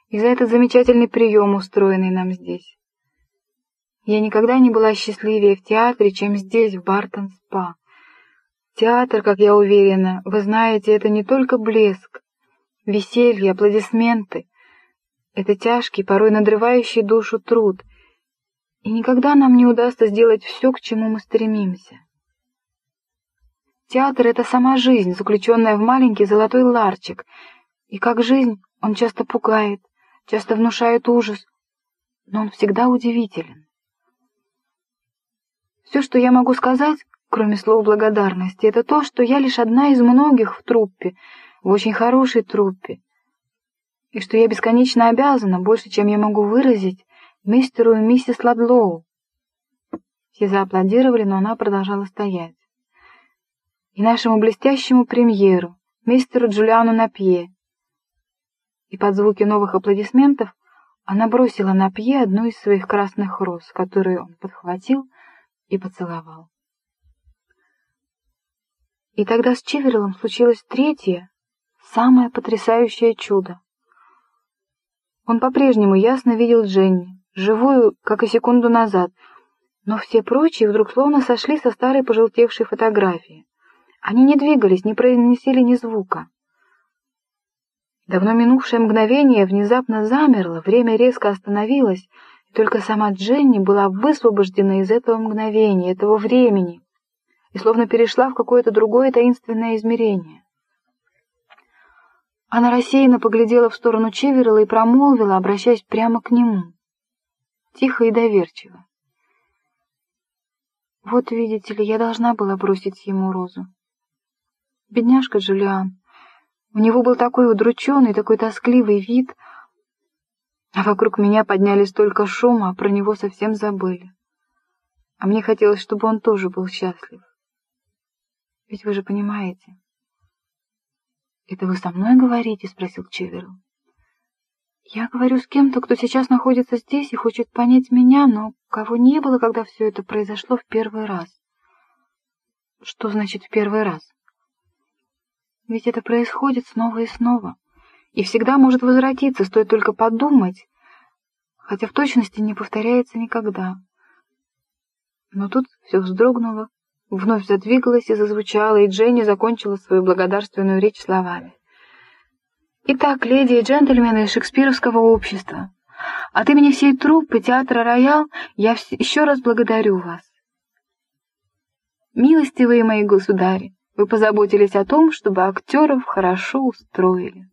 и за этот замечательный прием, устроенный нам здесь. Я никогда не была счастливее в театре, чем здесь, в Бартон-спа. Театр, как я уверена, вы знаете, это не только блеск, веселье, аплодисменты. Это тяжкий, порой надрывающий душу труд, и никогда нам не удастся сделать все, к чему мы стремимся. Театр — это сама жизнь, заключенная в маленький золотой ларчик, и как жизнь он часто пугает, часто внушает ужас, но он всегда удивителен. Все, что я могу сказать, кроме слов благодарности, это то, что я лишь одна из многих в труппе, в очень хорошей труппе, и что я бесконечно обязана, больше, чем я могу выразить, мистеру и миссис Ладлоу. Все зааплодировали, но она продолжала стоять. И нашему блестящему премьеру, мистеру Джулиану Напье. И под звуки новых аплодисментов она бросила Напье одну из своих красных роз, которую он подхватил и поцеловал. И тогда с Чивериллом случилось третье, самое потрясающее чудо. Он по-прежнему ясно видел Дженни, живую, как и секунду назад, но все прочие вдруг словно сошли со старой пожелтевшей фотографии. Они не двигались, не произносили ни звука. Давно минувшее мгновение внезапно замерло, время резко остановилось, и только сама Дженни была высвобождена из этого мгновения, этого времени, и словно перешла в какое-то другое таинственное измерение. Она рассеянно поглядела в сторону Чиверилла и промолвила, обращаясь прямо к нему, тихо и доверчиво. «Вот, видите ли, я должна была бросить ему розу. Бедняжка Джулиан, у него был такой удрученный, такой тоскливый вид, а вокруг меня подняли столько шума, а про него совсем забыли. А мне хотелось, чтобы он тоже был счастлив. Ведь вы же понимаете». «Это вы со мной говорите?» — спросил Чиверилл. «Я говорю с кем-то, кто сейчас находится здесь и хочет понять меня, но кого не было, когда все это произошло в первый раз». «Что значит в первый раз?» «Ведь это происходит снова и снова, и всегда может возвратиться, стоит только подумать, хотя в точности не повторяется никогда». Но тут все вздрогнуло, вновь задвигалась и зазвучала, и Дженни закончила свою благодарственную речь словами. «Итак, леди и джентльмены из шекспировского общества, от имени всей труппы театра «Роял» я еще раз благодарю вас. Милостивые мои государи, вы позаботились о том, чтобы актеров хорошо устроили».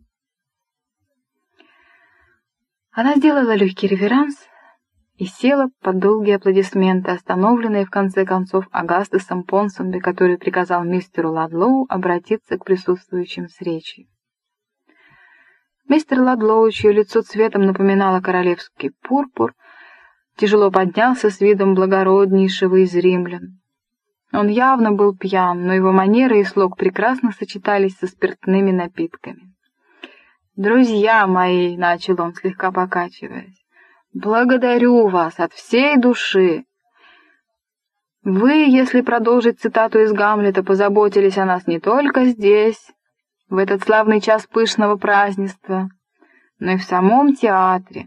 Она сделала легкий реверанс и села под долгие аплодисменты, остановленные в конце концов Агастесом Понсонби, который приказал мистеру Ладлоу обратиться к присутствующим с речью. Мистер Ладлоу, чье лицо цветом напоминало королевский пурпур, тяжело поднялся с видом благороднейшего из римлян. Он явно был пьян, но его манеры и слог прекрасно сочетались со спиртными напитками. «Друзья мои», — начал он, слегка покачиваясь, — «благодарю вас от всей души. Вы, если продолжить цитату из Гамлета, позаботились о нас не только здесь, в этот славный час пышного празднества, но и в самом театре.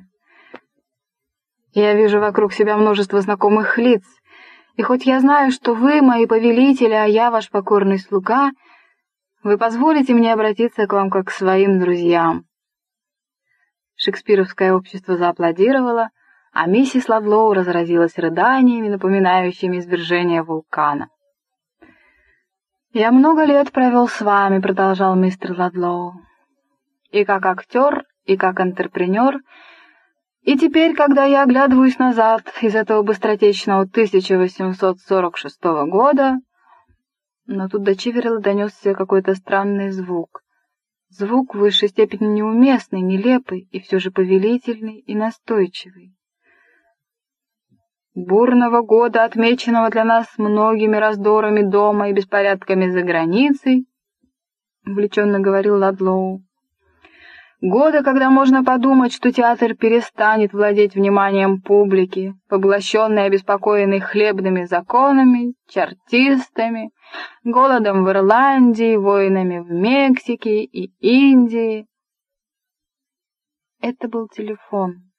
Я вижу вокруг себя множество знакомых лиц, и хоть я знаю, что вы мои повелители, а я ваш покорный слуга, вы позволите мне обратиться к вам как к своим друзьям». Шекспировское общество зааплодировало, а миссис Ладлоу разразилась рыданиями, напоминающими извержение вулкана. «Я много лет провел с вами», — продолжал мистер Ладлоу, «и как актер, и как антрепренер, и теперь, когда я оглядываюсь назад из этого быстротечного 1846 года...» Но тут до Чиверилла донесся какой-то странный звук. Звук в высшей степени неуместный, нелепый и все же повелительный и настойчивый. «Бурного года, отмеченного для нас многими раздорами дома и беспорядками за границей», — увлеченно говорил Ладлоу. «Года, когда можно подумать, что театр перестанет владеть вниманием публики, поглощенный и обеспокоенный хлебными законами, чартистами, голодом в Ирландии, войнами в Мексике и Индии». Это был телефон.